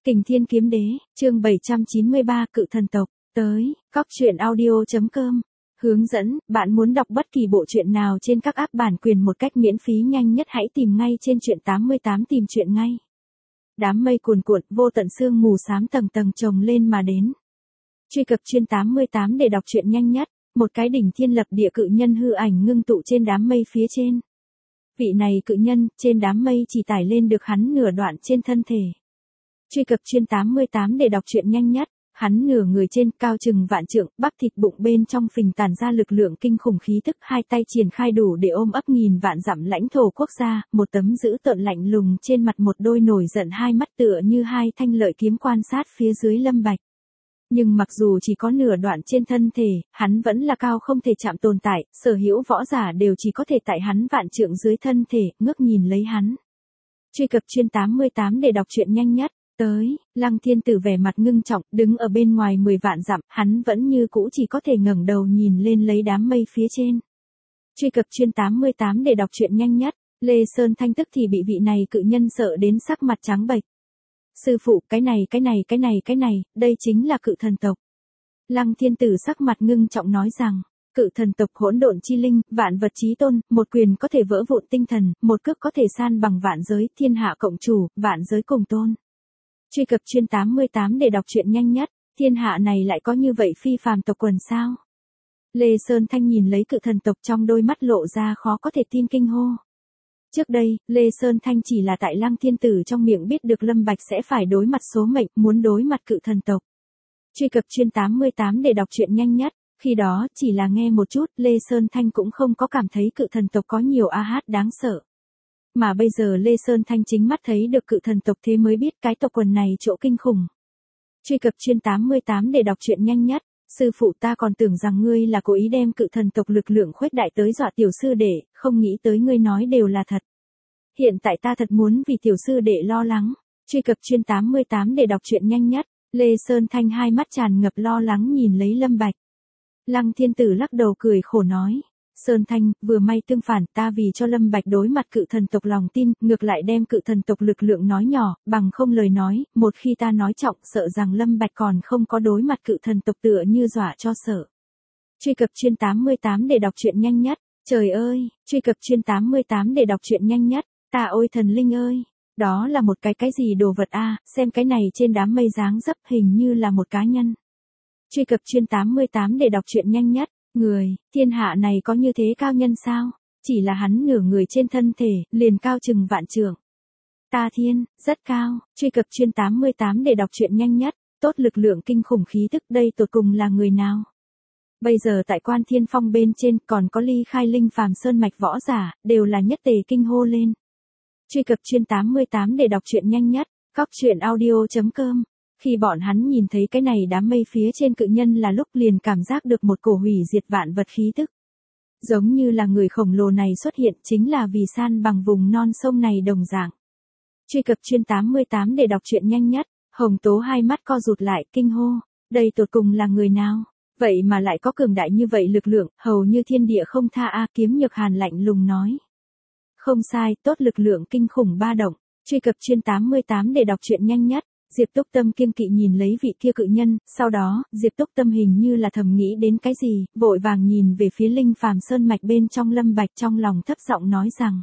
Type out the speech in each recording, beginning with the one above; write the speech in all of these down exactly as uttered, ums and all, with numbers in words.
Kình Thiên Kiếm Đế, chương bảy trăm chín mươi ba Cự Thần Tộc, tới, cóc truyện audio chấm com. Hướng dẫn, bạn muốn đọc bất kỳ bộ truyện nào trên các app bản quyền một cách miễn phí nhanh nhất hãy tìm ngay trên truyện tám mươi tám tìm truyện ngay. Đám mây cuồn cuộn, vô tận sương mù xám tầng tầng chồng lên mà đến. Truy cập chuyên tám mươi tám để đọc truyện nhanh nhất, một cái đỉnh thiên lập địa cự nhân hư ảnh ngưng tụ trên đám mây phía trên. Vị này cự nhân, trên đám mây chỉ tải lên được hắn nửa đoạn trên thân thể. Truy cập chuyên tám mươi tám để đọc truyện nhanh nhất, hắn nửa người trên cao chừng vạn trượng, bắp thịt bụng bên trong phình tản ra lực lượng kinh khủng khí tức, hai tay triển khai đủ để ôm ấp nghìn vạn dặm lãnh thổ quốc gia, một tấm dữ tợn lạnh lùng trên mặt, một đôi nổi giận hai mắt tựa như hai thanh lợi kiếm quan sát phía dưới Lâm Bạch. Nhưng mặc dù chỉ có nửa đoạn trên thân thể, hắn vẫn là cao không thể chạm tồn tại, sở hữu võ giả đều chỉ có thể tại hắn vạn trượng dưới thân thể, ngước nhìn lấy hắn. Truy cập chuyên tám mươi tám để đọc truyện nhanh nhất. Tới, Lăng Thiên Tử vẻ mặt ngưng trọng, đứng ở bên ngoài mười vạn dặm, hắn vẫn như cũ chỉ có thể ngẩng đầu nhìn lên lấy đám mây phía trên. Truy cập chuyên tám mươi tám để đọc truyện nhanh nhất, Lê Sơn Thanh tức thì bị vị này cự nhân sợ đến sắc mặt trắng bệch. Sư phụ, cái này cái này cái này cái này, đây chính là cự thần tộc. Lăng Thiên Tử sắc mặt ngưng trọng nói rằng, cự thần tộc hỗn độn chi linh, vạn vật chí tôn, một quyền có thể vỡ vụn tinh thần, một cước có thể san bằng vạn giới, thiên hạ cộng chủ, vạn giới cùng tôn. Truy cập chuyên tám mươi tám để đọc truyện nhanh nhất, thiên hạ này lại có như vậy phi phàm tộc quần sao? Lê Sơn Thanh nhìn lấy cự thần tộc trong đôi mắt lộ ra khó có thể tin kinh hô. Trước đây, Lê Sơn Thanh chỉ là tại Lăng Thiên Tử trong miệng biết được Lâm Bạch sẽ phải đối mặt số mệnh, muốn đối mặt cự thần tộc. Truy cập chuyên tám mươi tám để đọc truyện nhanh nhất, khi đó chỉ là nghe một chút, Lê Sơn Thanh cũng không có cảm thấy cự thần tộc có nhiều a hát đáng sợ. Mà bây giờ Lê Sơn Thanh chính mắt thấy được cự thần tộc thế mới biết cái tộc quần này chỗ kinh khủng. Truy cập chuyên tám mươi tám để đọc truyện nhanh nhất, sư phụ ta còn tưởng rằng ngươi là cố ý đem cự thần tộc lực lượng khuếch đại tới dọa tiểu sư đệ, không nghĩ tới ngươi nói đều là thật. Hiện tại ta thật muốn vì tiểu sư đệ lo lắng. Truy cập chuyên tám mươi tám để đọc truyện nhanh nhất, Lê Sơn Thanh hai mắt tràn ngập lo lắng nhìn lấy Lâm Bạch. Lăng Thiên Tử lắc đầu cười khổ nói. Sơn Thanh, vừa may tương phản, ta vì cho Lâm Bạch đối mặt cự thần tộc lòng tin, ngược lại đem cự thần tộc lực lượng nói nhỏ, bằng không lời nói, một khi ta nói trọng sợ rằng Lâm Bạch còn không có đối mặt cự thần tộc tựa như dọa cho sợ. Truy cập chuyên tám mươi tám để đọc truyện nhanh nhất, trời ơi, truy cập chuyên tám mươi tám để đọc truyện nhanh nhất, ta ôi thần linh ơi, đó là một cái cái gì đồ vật a, à, xem cái này trên đám mây dáng dấp hình như là một cá nhân. Truy cập chuyên tám mươi tám để đọc truyện nhanh nhất. Người, thiên hạ này có như thế cao nhân sao? Chỉ là hắn nửa người trên thân thể, liền cao chừng vạn trượng. Ta thiên, rất cao, truy cập chuyên tám mươi tám để đọc truyện nhanh nhất, tốt lực lượng kinh khủng khí tức đây tột cùng là người nào? Bây giờ tại Quan Thiên Phong bên trên còn có ly khai linh phàm sơn mạch võ giả, đều là nhất tề kinh hô lên. Truy cập chuyên tám mươi tám để đọc truyện nhanh nhất, cóc truyện audio chấm com. Khi bọn hắn nhìn thấy cái này đám mây phía trên cự nhân là lúc liền cảm giác được một cổ hủy diệt vạn vật khí tức. Giống như là người khổng lồ này xuất hiện chính là vì san bằng vùng non sông này đồng dạng. Truy cập chuyên tám mươi tám để đọc truyện nhanh nhất, Hồng Tố hai mắt co rụt lại kinh hô, đây tột cùng là người nào? Vậy mà lại có cường đại như vậy lực lượng, hầu như thiên địa không tha a. Kiếm Nhược Hàn lạnh lùng nói. Không sai, tốt lực lượng kinh khủng ba động. Truy cập chuyên tám mươi tám để đọc truyện nhanh nhất. Diệp Túc Tâm kiêng kỵ nhìn lấy vị kia cự nhân, sau đó, Diệp Túc Tâm hình như là thầm nghĩ đến cái gì, vội vàng nhìn về phía linh phàm sơn mạch bên trong Lâm Bạch trong lòng thấp giọng nói rằng.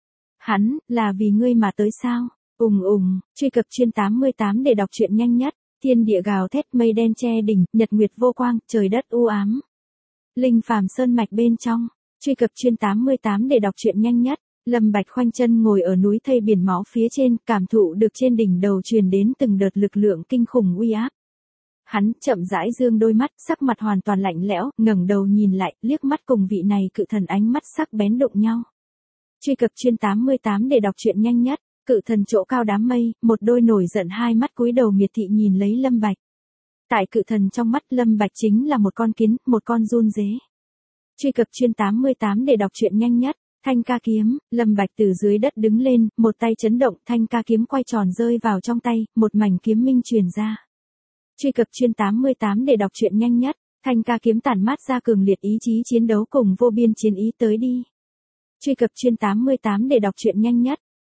Hắn, là vì ngươi mà tới sao? Ùng ùng, truy cập chuyên tám mươi tám để đọc truyện nhanh nhất, thiên địa gào thét mây đen che đỉnh, nhật nguyệt vô quang, trời đất u ám. Linh phàm sơn mạch bên trong, truy cập chuyên tám mươi tám để đọc truyện nhanh nhất. Lâm Bạch khoanh chân ngồi ở núi thây biển máu phía trên, cảm thụ được trên đỉnh đầu truyền đến từng đợt lực lượng kinh khủng uy áp. Hắn chậm rãi dương đôi mắt, sắc mặt hoàn toàn lạnh lẽo, ngẩng đầu nhìn lại, liếc mắt cùng vị này cự thần ánh mắt sắc bén đụng nhau. Truy cập chuyên tám mươi tám để đọc truyện nhanh nhất, cự thần chỗ cao đám mây, một đôi nổi giận hai mắt cúi đầu miệt thị nhìn lấy Lâm Bạch. Tại cự thần trong mắt Lâm Bạch chính là một con kiến, một con giun dế. Truy cập chuyên tám mươi tám để đọc truyện nhanh nhất. Thanh ca kiếm, Lâm Bạch từ dưới đất đứng lên, một tay chấn động, thanh ca kiếm quay tròn rơi vào trong tay, một mảnh kiếm minh truyền ra. Truy cập chuyên tám mươi tám để đọc truyện nhanh nhất, thanh ca kiếm tản mát ra cường liệt ý chí chiến đấu cùng vô biên chiến ý tới đi. Truy cập chuyên tám mươi tám để đọc truyện nhanh nhất,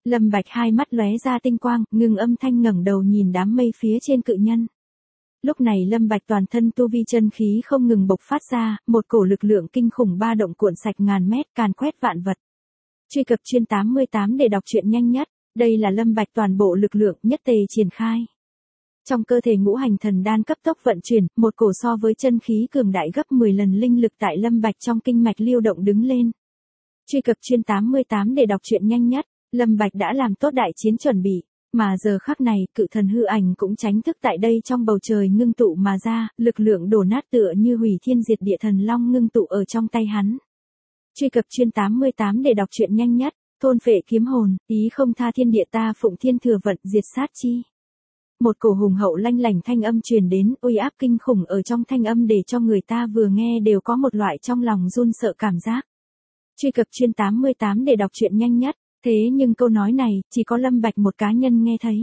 Lâm Bạch hai mắt lóe ra tinh quang, ngừng âm thanh ngẩng đầu nhìn đám mây phía trên cự nhân. Lúc này Lâm Bạch toàn thân tu vi chân khí không ngừng bộc phát ra, một cổ lực lượng kinh khủng ba động cuộn sạch ngàn mét, càn quét vạn vật. Truy cập chuyên tám mươi tám để đọc truyện nhanh nhất, đây là Lâm Bạch toàn bộ lực lượng nhất tề triển khai. Trong cơ thể ngũ hành thần đan cấp tốc vận chuyển, một cổ so với chân khí cường đại gấp mười lần linh lực tại Lâm Bạch trong kinh mạch lưu động đứng lên. Truy cập chuyên tám mươi tám để đọc truyện nhanh nhất, Lâm Bạch đã làm tốt đại chiến chuẩn bị, mà giờ khắc này, cự thần hư ảnh cũng tránh thức tại đây trong bầu trời ngưng tụ mà ra, lực lượng đổ nát tựa như hủy thiên diệt địa thần long ngưng tụ ở trong tay hắn. Truy cập chuyên tám mươi tám để đọc truyện nhanh nhất, thôn phệ kiếm hồn, ý không tha thiên địa ta phụng thiên thừa vận diệt sát chi. Một cổ hùng hậu lanh lảnh thanh âm truyền đến, uy áp kinh khủng ở trong thanh âm để cho người ta vừa nghe đều có một loại trong lòng run sợ cảm giác. Truy cập chuyên tám mươi tám để đọc truyện nhanh nhất, thế nhưng câu nói này, chỉ có Lâm Bạch một cá nhân nghe thấy.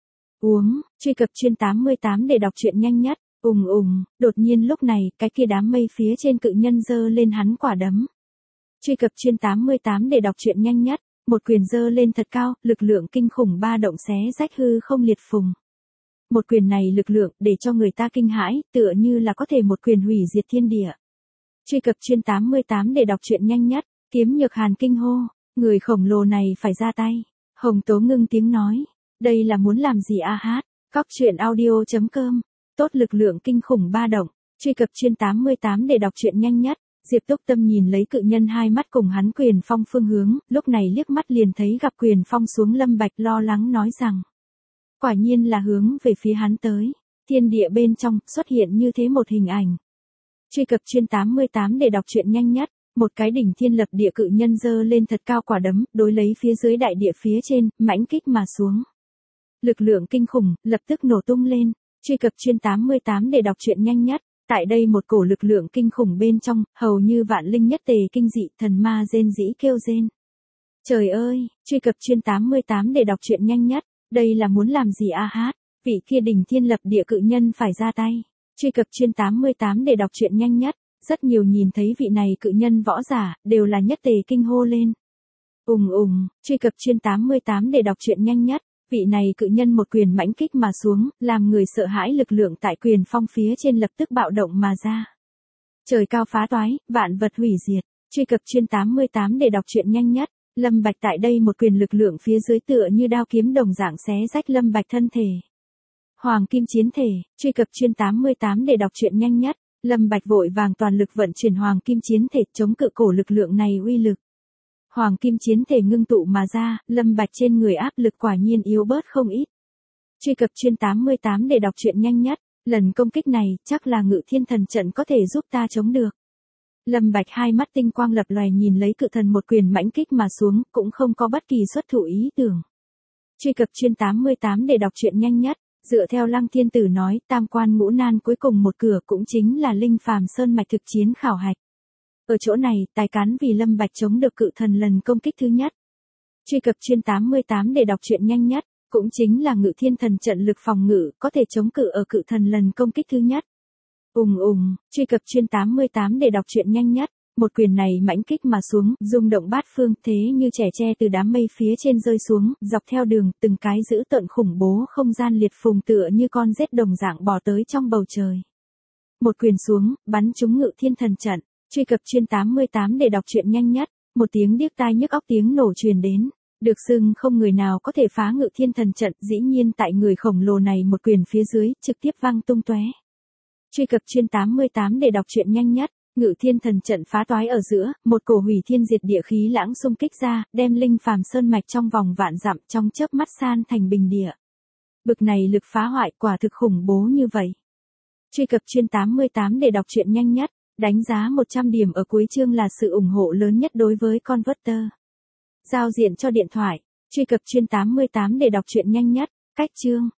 Uống, truy cập chuyên tám mươi tám để đọc truyện nhanh nhất, ùng ùng, đột nhiên lúc này, cái kia đám mây phía trên cự nhân giơ lên hắn quả đấm. Truy cập chuyên tám mươi tám để đọc truyện nhanh nhất, một quyền giơ lên thật cao, lực lượng kinh khủng ba động xé rách hư không liệt phùng. Một quyền này lực lượng để cho người ta kinh hãi, tựa như là có thể một quyền hủy diệt thiên địa. Truy cập chuyên tám mươi tám để đọc truyện nhanh nhất, kiếm nhược hàn kinh hô, người khổng lồ này phải ra tay. Hồng Tố ngưng tiếng nói, đây là muốn làm gì a hát, cóc truyện audio chấm com, tốt lực lượng kinh khủng ba động, truy cập chuyên tám mươi tám để đọc truyện nhanh nhất. Diệp Túc Tâm nhìn lấy cự nhân hai mắt cùng hắn quyền phong phương hướng, lúc này liếc mắt liền thấy gặp quyền phong xuống Lâm Bạch lo lắng nói rằng. Quả nhiên là hướng về phía hắn tới, thiên địa bên trong xuất hiện như thế một hình ảnh. Truy cập chuyên tám mươi tám để đọc truyện nhanh nhất, một cái đỉnh thiên lập địa cự nhân giơ lên thật cao quả đấm, đối lấy phía dưới đại địa phía trên, mãnh kích mà xuống. Lực lượng kinh khủng, lập tức nổ tung lên, truy cập chuyên tám mươi tám để đọc truyện nhanh nhất. Tại đây một cổ lực lượng kinh khủng bên trong, hầu như vạn linh nhất tề kinh dị, thần ma rên rĩ kêu rên. Trời ơi, truy cập chuyên tám mươi tám để đọc truyện nhanh nhất, đây là muốn làm gì a hát, vị kia đỉnh thiên lập địa cự nhân phải ra tay. Truy cập chuyên tám mươi tám để đọc truyện nhanh nhất, rất nhiều nhìn thấy vị này cự nhân võ giả, đều là nhất tề kinh hô lên. Ùng ùng, truy cập chuyên tám mươi tám để đọc truyện nhanh nhất. Vị này cự nhân một quyền mãnh kích mà xuống, làm người sợ hãi lực lượng tại quyền phong phía trên lập tức bạo động mà ra. Trời cao phá toái, vạn vật hủy diệt, truy cập chuyên tám mươi tám để đọc truyện nhanh nhất, Lâm Bạch tại đây một quyền lực lượng phía dưới tựa như đao kiếm đồng dạng xé rách Lâm Bạch thân thể. Hoàng kim chiến thể, truy cập chuyên tám mươi tám để đọc truyện nhanh nhất, Lâm Bạch vội vàng toàn lực vận chuyển hoàng kim chiến thể chống cự cổ lực lượng này uy lực. Hoàng kim chiến thể ngưng tụ mà ra, Lâm Bạch trên người áp lực quả nhiên yếu bớt không ít. Truy cập chuyên tám mươi tám để đọc truyện nhanh nhất, lần công kích này chắc là Ngự Thiên Thần Trận có thể giúp ta chống được. Lâm Bạch hai mắt tinh quang lập lòe nhìn lấy cự thần một quyền mãnh kích mà xuống, cũng không có bất kỳ xuất thủ ý tưởng. Truy cập chuyên tám mươi tám để đọc truyện nhanh nhất, dựa theo Lăng Thiên Tử nói, tam quan ngũ nan cuối cùng một cửa cũng chính là linh phàm sơn mạch thực chiến khảo hạch. Ở chỗ này, tài cán vì Lâm Bạch chống được cự thần lần công kích thứ nhất. Truy cập chuyên tám mươi tám để đọc truyện nhanh nhất, cũng chính là Ngự Thiên Thần Trận lực phòng ngự, có thể chống cự ở cự thần lần công kích thứ nhất. Ùng ùng, truy cập chuyên tám mươi tám để đọc truyện nhanh nhất, một quyền này mãnh kích mà xuống, rung động bát phương, thế như trẻ tre từ đám mây phía trên rơi xuống, dọc theo đường, từng cái dữ tợn khủng bố không gian liệt phùng tựa như con rết đồng dạng bò tới trong bầu trời. Một quyền xuống, bắn trúng Ngự Thiên Thần Trận. Truy cập chuyên tám mươi tám để đọc truyện nhanh nhất, một tiếng điếc tai nhức óc tiếng nổ truyền đến, được xưng không người nào có thể phá Ngự Thiên Thần Trận, dĩ nhiên tại người khổng lồ này một quyền phía dưới, trực tiếp văng tung tóe. Truy cập chuyên tám mươi tám để đọc truyện nhanh nhất, Ngự Thiên Thần Trận phá toái ở giữa, một cổ hủy thiên diệt địa khí lãng xung kích ra, đem linh phàm sơn mạch trong vòng vạn dặm trong chớp mắt san thành bình địa. Bực này lực phá hoại quả thực khủng bố như vậy. Truy cập chuyên tám mươi tám để đọc truyện nhanh nhất. Đánh giá một trăm điểm ở cuối chương là sự ủng hộ lớn nhất đối với Converter. Giao diện cho điện thoại, truy cập chuyên tám mươi tám để đọc truyện nhanh nhất, cách chương.